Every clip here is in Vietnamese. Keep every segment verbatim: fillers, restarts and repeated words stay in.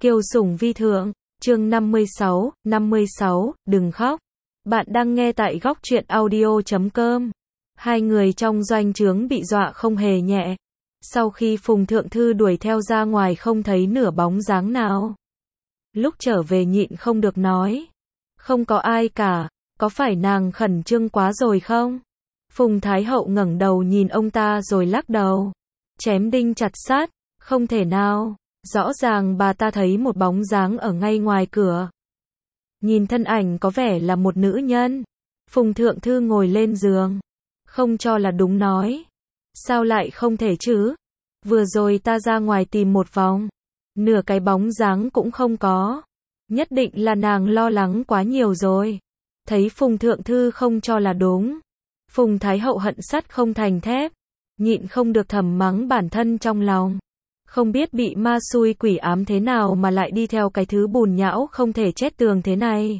Kiều Sủng Vi Thượng, chương năm mươi sáu, năm mươi sáu, đừng khóc. Bạn đang nghe tại góc truyện audio chấm com. Hai người trong doanh trướng bị dọa không hề nhẹ. Sau khi Phùng Thượng Thư đuổi theo ra ngoài không thấy nửa bóng dáng nào. Lúc trở về nhịn không được nói. Không có ai cả, có phải nàng khẩn trương quá rồi không? Phùng Thái Hậu ngẩng đầu nhìn ông ta rồi lắc đầu. Chém đinh chặt sắt, không thể nào. Rõ ràng bà ta thấy một bóng dáng ở ngay ngoài cửa. Nhìn thân ảnh có vẻ là một nữ nhân. Phùng Thượng Thư ngồi lên giường. Không cho là đúng nói. Sao lại không thể chứ? Vừa rồi ta ra ngoài tìm một vòng. Nửa cái bóng dáng cũng không có. Nhất định là nàng lo lắng quá nhiều rồi. Thấy Phùng Thượng Thư không cho là đúng. Phùng Thái Hậu hận sắt không thành thép. Nhịn không được thầm mắng bản thân trong lòng. Không biết bị ma xui quỷ ám thế nào mà lại đi theo cái thứ bùn nhão không thể chết tường thế này.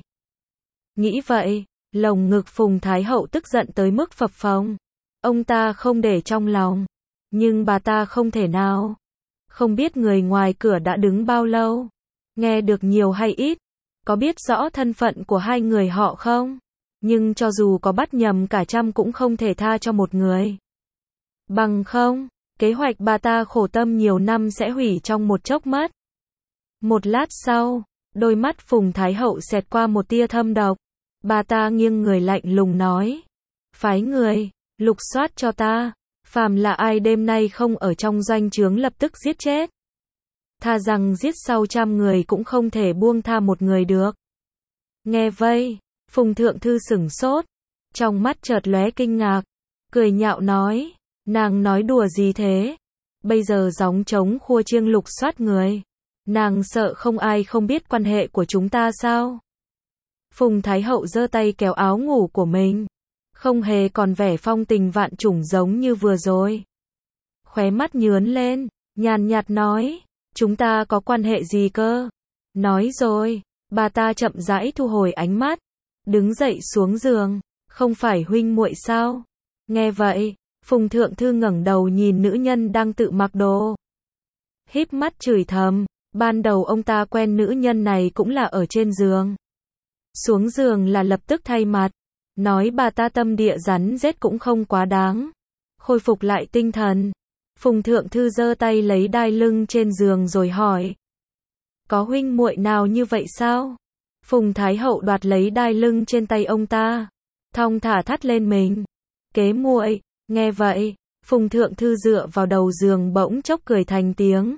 Nghĩ vậy, lồng ngực Phùng Thái Hậu tức giận tới mức phập phồng. Ông ta không để trong lòng. Nhưng bà ta không thể nào. Không biết người ngoài cửa đã đứng bao lâu. Nghe được nhiều hay ít. Có biết rõ thân phận của hai người họ không? Nhưng cho dù có bắt nhầm cả trăm cũng không thể tha cho một người. Bằng không, kế hoạch bà ta khổ tâm nhiều năm sẽ hủy trong một chốc mắt. Một lát sau, đôi mắt Phùng Thái Hậu xẹt qua một tia thâm độc. Bà ta nghiêng người lạnh lùng nói. Phái người, lục soát cho ta. Phàm là ai đêm nay không ở trong doanh trướng lập tức giết chết. Thà rằng giết sau trăm người cũng không thể buông tha một người được. Nghe vây, Phùng Thượng Thư sửng sốt. Trong mắt chợt lóe kinh ngạc. Cười nhạo nói. Nàng nói đùa gì thế? Bây giờ gióng trống khua chiêng lục soát người. Nàng sợ không ai không biết quan hệ của chúng ta sao? Phùng Thái Hậu giơ tay kéo áo ngủ của mình. Không hề còn vẻ phong tình vạn trùng giống như vừa rồi. Khóe mắt nhướn lên, nhàn nhạt nói. Chúng ta có quan hệ gì cơ? Nói rồi, bà ta chậm rãi thu hồi ánh mắt. Đứng dậy xuống giường. Không phải huynh muội sao? Nghe vậy. Phùng Thượng Thư ngẩng đầu nhìn nữ nhân đang tự mặc đồ. Híp mắt chửi thầm, ban đầu ông ta quen nữ nhân này cũng là ở trên giường. Xuống giường là lập tức thay mặt, nói bà ta tâm địa rắn rết cũng không quá đáng. Khôi phục lại tinh thần. Phùng Thượng Thư giơ tay lấy đai lưng trên giường rồi hỏi. Có huynh muội nào như vậy sao? Phùng Thái Hậu đoạt lấy đai lưng trên tay ông ta. Thong thả thắt lên mình. Kế muội. Nghe vậy, Phùng Thượng Thư dựa vào đầu giường bỗng chốc cười thành tiếng.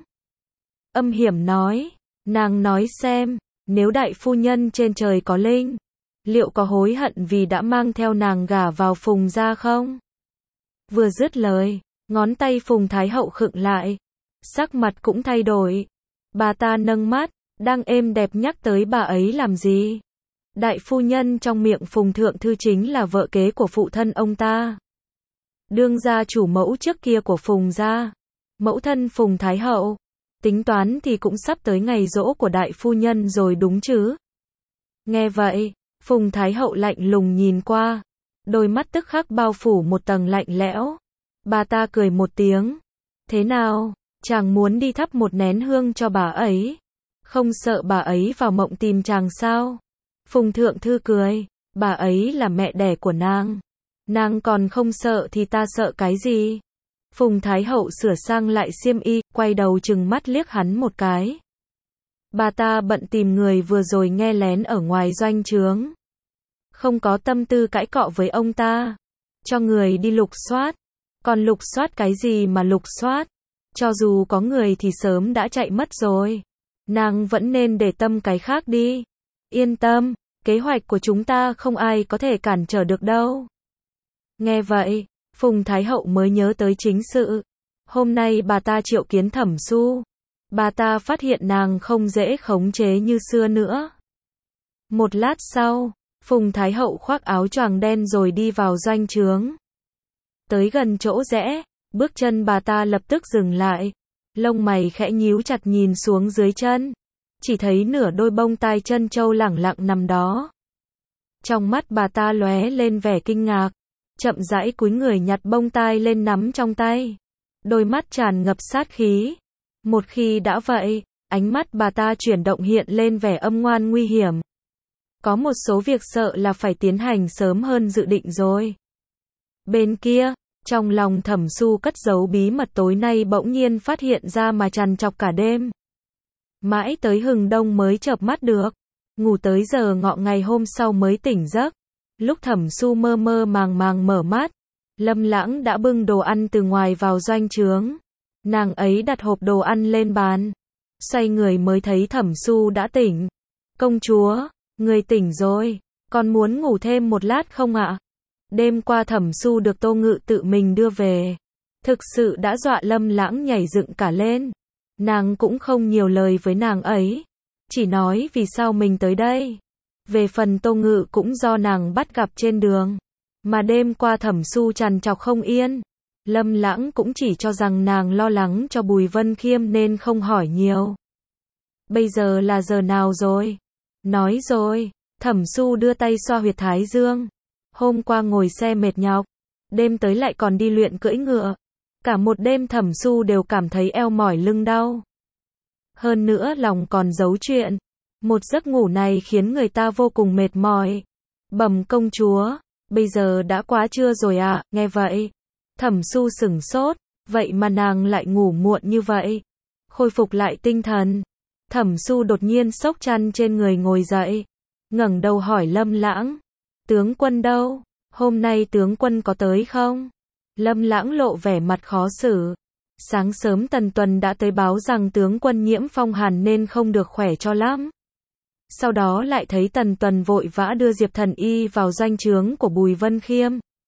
Âm hiểm nói, nàng nói xem, nếu đại phu nhân trên trời có linh, liệu có hối hận vì đã mang theo nàng gả vào Phùng gia không? Vừa dứt lời, ngón tay Phùng Thái Hậu khựng lại, sắc mặt cũng thay đổi. Bà ta nâng mắt, đang êm đẹp nhắc tới bà ấy làm gì? Đại phu nhân trong miệng Phùng Thượng Thư chính là vợ kế của phụ thân ông ta. Đương gia chủ mẫu trước kia của Phùng gia, mẫu thân Phùng Thái Hậu, tính toán thì cũng sắp tới ngày giỗ của đại phu nhân rồi đúng chứ? Nghe vậy, Phùng Thái Hậu lạnh lùng nhìn qua, đôi mắt tức khắc bao phủ một tầng lạnh lẽo. Bà ta cười một tiếng. Thế nào, chàng muốn đi thắp một nén hương cho bà ấy? Không sợ bà ấy vào mộng tìm chàng sao? Phùng Thượng Thư cười, bà ấy là mẹ đẻ của nàng. Nàng còn không sợ thì ta sợ cái gì? Phùng Thái Hậu sửa sang lại xiêm y, quay đầu trừng mắt liếc hắn một cái. Bà ta bận tìm người vừa rồi nghe lén ở ngoài doanh trướng. Không có tâm tư cãi cọ với ông ta. Cho người đi lục soát. Còn lục soát cái gì mà lục soát? Cho dù có người thì sớm đã chạy mất rồi. Nàng vẫn nên để tâm cái khác đi. Yên tâm, kế hoạch của chúng ta không ai có thể cản trở được đâu. Nghe vậy, Phùng Thái Hậu mới nhớ tới chính sự. Hôm nay bà ta triệu kiến Thẩm Xu. Bà ta phát hiện nàng không dễ khống chế như xưa nữa. Một lát sau, Phùng Thái Hậu khoác áo choàng đen rồi đi vào doanh trướng. Tới gần chỗ rẽ, bước chân bà ta lập tức dừng lại. Lông mày khẽ nhíu chặt nhìn xuống dưới chân. Chỉ thấy nửa đôi bông tai chân trâu lẳng lặng nằm đó. Trong mắt bà ta lóe lên vẻ kinh ngạc. Chậm rãi cúi người nhặt bông tai lên nắm trong tay. Đôi mắt tràn ngập sát khí. Một khi đã vậy, Ánh mắt bà ta chuyển động hiện lên vẻ âm ngoan nguy hiểm. Có một số việc sợ là phải tiến hành sớm hơn dự định rồi. Bên kia, trong lòng Thẩm Su cất giấu bí mật tối nay bỗng nhiên phát hiện ra mà trằn trọc cả đêm. Mãi tới hừng đông mới chợp mắt được. Ngủ tới giờ ngọ ngày hôm sau mới tỉnh giấc. Lúc Thẩm Su mơ mơ màng màng mở mắt, Lâm Lãng đã bưng đồ ăn từ ngoài vào doanh trướng. Nàng ấy đặt hộp đồ ăn lên bàn. Xoay người mới thấy Thẩm Su đã tỉnh. Công chúa, người tỉnh rồi, còn muốn ngủ thêm một lát không ạ? Đêm qua Thẩm Su được Tô Ngự tự mình đưa về. Thực sự đã dọa Lâm Lãng nhảy dựng cả lên. Nàng cũng không nhiều lời với nàng ấy. Chỉ nói vì sao mình tới đây. Về phần Tô Ngự cũng do nàng bắt gặp trên đường. Mà đêm qua Thẩm Su trằn trọc không yên. Lâm Lãng cũng chỉ cho rằng nàng lo lắng cho Bùi Vân Khiêm nên không hỏi nhiều. Bây giờ là giờ nào rồi? Nói rồi. Thẩm Su đưa tay xoa huyệt thái dương. Hôm qua ngồi xe mệt nhọc. Đêm tới lại còn đi luyện cưỡi ngựa. Cả một đêm Thẩm Su đều cảm thấy eo mỏi lưng đau. Hơn nữa lòng còn giấu chuyện. Một giấc ngủ này khiến người ta vô cùng mệt mỏi. Bẩm công chúa, bây giờ đã quá trưa rồi ạ, à, nghe vậy. Thẩm Su sửng sốt, vậy mà nàng lại ngủ muộn như vậy. Khôi phục lại tinh thần. Thẩm Su đột nhiên xốc chăn trên người ngồi dậy. Ngẩng đầu hỏi Lâm Lãng. Tướng quân đâu? Hôm nay tướng quân có tới không? Lâm Lãng lộ vẻ mặt khó xử. Sáng sớm Tần Tuần đã tới báo rằng tướng quân nhiễm phong hàn nên không được khỏe cho lắm. Sau đó lại thấy Tần Tuần vội vã đưa Diệp Thần Y vào doanh trướng của Bùi Vân Khiêm.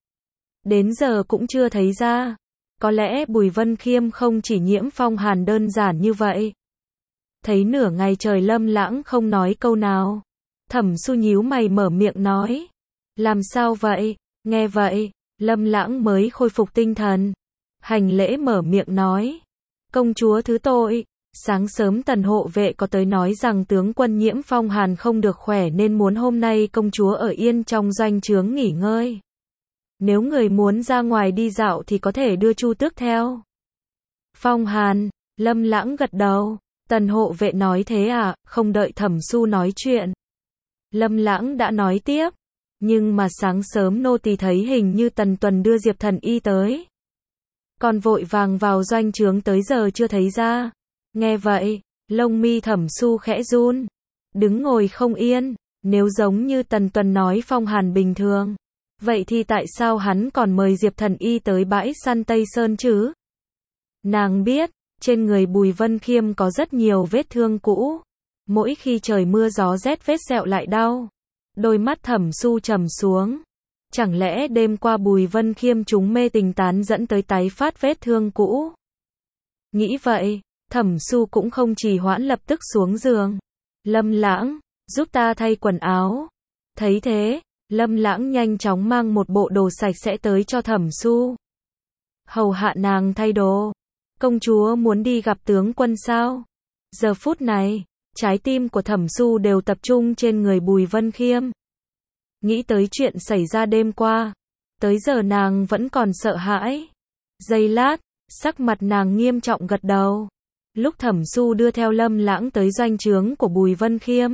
Đến giờ cũng chưa thấy ra. Có lẽ Bùi Vân Khiêm không chỉ nhiễm phong hàn đơn giản như vậy. Thấy nửa ngày trời Lâm Lãng không nói câu nào. Thẩm Su nhíu mày mở miệng nói. Làm sao vậy? Nghe vậy, Lâm Lãng mới khôi phục tinh thần. Hành lễ mở miệng nói. Công chúa thứ tội. Sáng sớm Tần hộ vệ có tới nói rằng tướng quân nhiễm phong hàn không được khỏe nên muốn hôm nay công chúa ở yên trong doanh trướng nghỉ ngơi. Nếu người muốn ra ngoài đi dạo thì có thể đưa Chu Tước theo. Phong hàn, Lâm Lãng gật đầu. Tần hộ vệ nói thế à, không đợi Thẩm Su nói chuyện. Lâm Lãng đã nói tiếp. Nhưng mà sáng sớm nô tỳ thấy hình như Tần Tuần đưa Diệp Thần Y tới. Còn vội vàng vào doanh trướng tới giờ chưa thấy ra. Nghe vậy, lông mi Thẩm Su khẽ run. Đứng ngồi không yên. Nếu giống như Tần Tuần nói phong hàn bình thường. Vậy thì tại sao hắn còn mời Diệp Thần Y tới bãi săn Tây Sơn chứ? Nàng biết, trên người Bùi Vân Khiêm có rất nhiều vết thương cũ. Mỗi khi trời mưa gió rét vết sẹo lại đau. Đôi mắt Thẩm Su trầm xuống. Chẳng lẽ đêm qua Bùi Vân Khiêm trúng mê tình tán dẫn tới tái phát vết thương cũ? Nghĩ vậy, Thẩm Su cũng không trì hoãn lập tức xuống giường. Lâm Lãng, giúp ta thay quần áo. Thấy thế, Lâm Lãng nhanh chóng mang một bộ đồ sạch sẽ tới cho Thẩm Su. Hầu hạ nàng thay đồ. Công chúa muốn đi gặp tướng quân sao? Giờ phút này, trái tim của Thẩm Su đều tập trung trên người Bùi Vân Khiêm. Nghĩ tới chuyện xảy ra đêm qua. Tới giờ nàng vẫn còn sợ hãi. Giây lát, sắc mặt nàng nghiêm trọng gật đầu. Lúc Thẩm Su đưa theo Lâm Lãng tới doanh trướng của Bùi Vân Khiêm.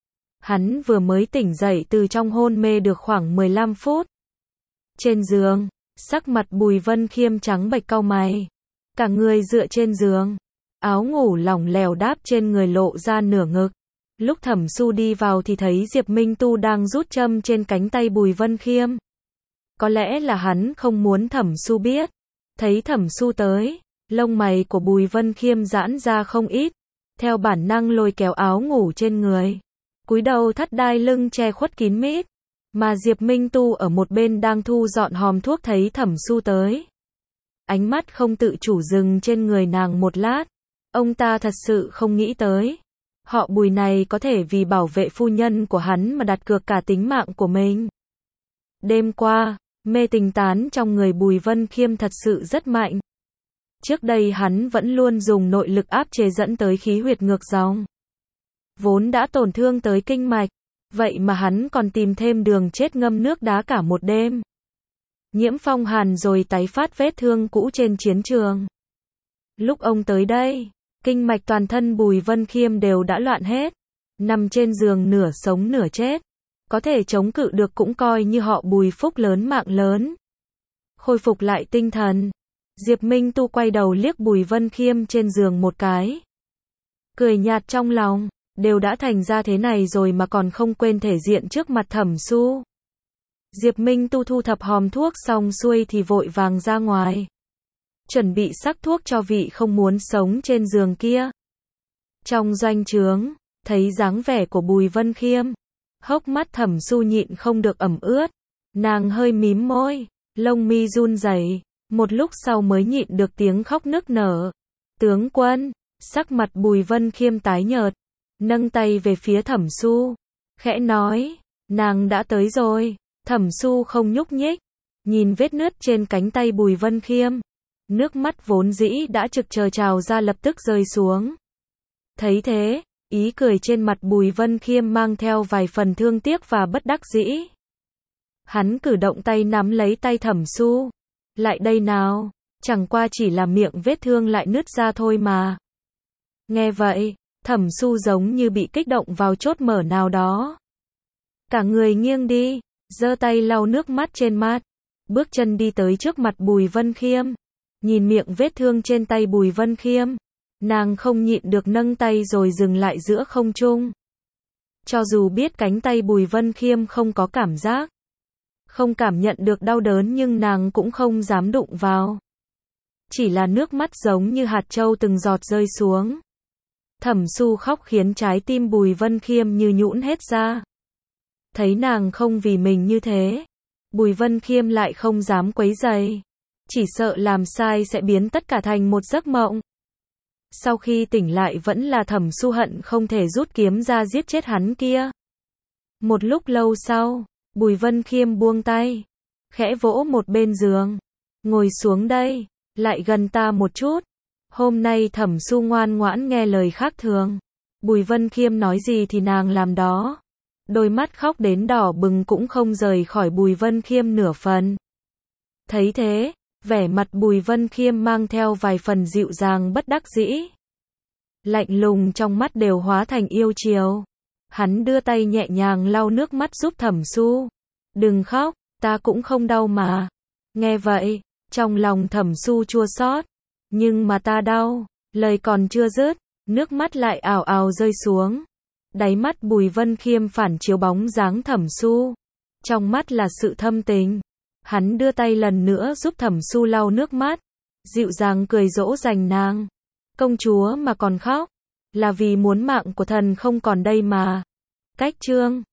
Hắn vừa mới tỉnh dậy từ trong hôn mê được khoảng mười lăm phút. Trên giường, sắc mặt Bùi Vân Khiêm trắng bệch cau mày. Cả người dựa trên giường. Áo ngủ lỏng lẻo đáp trên người lộ ra nửa ngực. Lúc Thẩm Su đi vào thì thấy Diệp Minh Tu đang rút châm trên cánh tay Bùi Vân Khiêm. Có lẽ là hắn không muốn Thẩm Su biết. Thấy Thẩm Su tới, lông mày của Bùi Vân Khiêm giãn ra không ít. Theo bản năng lôi kéo áo ngủ trên người. Cúi đầu thắt đai lưng che khuất kín mít. Mà Diệp Minh Tu ở một bên đang thu dọn hòm thuốc thấy Thẩm Su tới. Ánh mắt không tự chủ dừng trên người nàng một lát. Ông ta thật sự không nghĩ tới. Họ Bùi này có thể vì bảo vệ phu nhân của hắn mà đặt cược cả tính mạng của mình. Đêm qua, mê tình tán trong người Bùi Vân Khiêm thật sự rất mạnh. Trước đây hắn vẫn luôn dùng nội lực áp chế dẫn tới khí huyệt ngược dòng. Vốn đã tổn thương tới kinh mạch. Vậy mà hắn còn tìm thêm đường chết ngâm nước đá cả một đêm. Nhiễm phong hàn rồi tái phát vết thương cũ trên chiến trường. Lúc ông tới đây, Kinh mạch toàn thân Bùi Vân Khiêm đều đã loạn hết. Nằm trên giường nửa sống nửa chết. Có thể chống cự được cũng coi như họ Bùi phúc lớn mạng lớn. Khôi phục lại tinh thần. Diệp Minh Tu quay đầu liếc Bùi Vân Khiêm trên giường một cái. Cười nhạt trong lòng, đều đã thành ra thế này rồi mà còn không quên thể diện trước mặt Thẩm Su. Diệp Minh Tu thu thập hòm thuốc xong xuôi thì vội vàng ra ngoài. Chuẩn bị sắc thuốc cho vị không muốn sống trên giường kia. Trong doanh trướng, thấy dáng vẻ của Bùi Vân Khiêm. Hốc mắt Thẩm Su nhịn không được ẩm ướt. Nàng hơi mím môi, lông mi run rẩy, một lúc sau mới nhịn được tiếng khóc nức nở. Tướng quân, sắc mặt Bùi Vân Khiêm tái nhợt, nâng tay về phía Thẩm Su, khẽ nói, nàng đã tới rồi. Thẩm Su không nhúc nhích, nhìn vết nứt trên cánh tay Bùi Vân Khiêm. Nước mắt vốn dĩ đã trực chờ trào ra lập tức rơi xuống. Thấy thế, ý cười trên mặt Bùi Vân Khiêm mang theo vài phần thương tiếc và bất đắc dĩ. Hắn cử động tay nắm lấy tay Thẩm Su. Lại đây nào, chẳng qua chỉ là miệng vết thương lại nứt ra thôi mà. Nghe vậy, Thẩm Su giống như bị kích động vào chốt mở nào đó. Cả người nghiêng đi, giơ tay lau nước mắt trên mặt, bước chân đi tới trước mặt Bùi Vân Khiêm. Nhìn miệng vết thương trên tay Bùi Vân Khiêm, nàng không nhịn được nâng tay rồi dừng lại giữa không trung. Cho dù biết cánh tay Bùi Vân Khiêm không có cảm giác, không cảm nhận được đau đớn nhưng nàng cũng không dám đụng vào. Chỉ là nước mắt giống như hạt châu từng giọt rơi xuống. Thẩm Su khóc khiến trái tim Bùi Vân Khiêm như nhũn hết ra. Thấy nàng không vì mình như thế, Bùi Vân Khiêm lại không dám quấy rầy. Chỉ sợ làm sai sẽ biến tất cả thành một giấc mộng. Sau khi tỉnh lại vẫn là Thẩm Su hận không thể rút kiếm ra giết chết hắn kia. Một lúc lâu sau, Bùi Vân Khiêm buông tay, khẽ vỗ một bên giường. Ngồi xuống đây, lại gần ta một chút. Hôm nay Thẩm Su ngoan ngoãn nghe lời khác thường. Bùi Vân Khiêm nói gì thì nàng làm đó. Đôi mắt khóc đến đỏ bừng cũng không rời khỏi Bùi Vân Khiêm nửa phần. Thấy thế, vẻ mặt Bùi Vân Khiêm mang theo vài phần dịu dàng bất đắc dĩ. Lạnh lùng trong mắt đều hóa thành yêu chiều. Hắn đưa tay nhẹ nhàng lau nước mắt giúp Thẩm Su. Đừng khóc, ta cũng không đau mà. Nghe vậy, trong lòng Thẩm Su chua xót. Nhưng mà ta đau. Lời còn chưa dứt, nước mắt lại ào ào rơi xuống. Đáy mắt Bùi Vân Khiêm phản chiếu bóng dáng Thẩm Su. Trong mắt là sự thâm tình. Hắn đưa tay lần nữa giúp Thẩm Su lau nước mắt. Dịu dàng cười dỗ dành nàng. Công chúa mà còn khóc. Là vì muốn mạng của thần không còn đây mà. Cách chương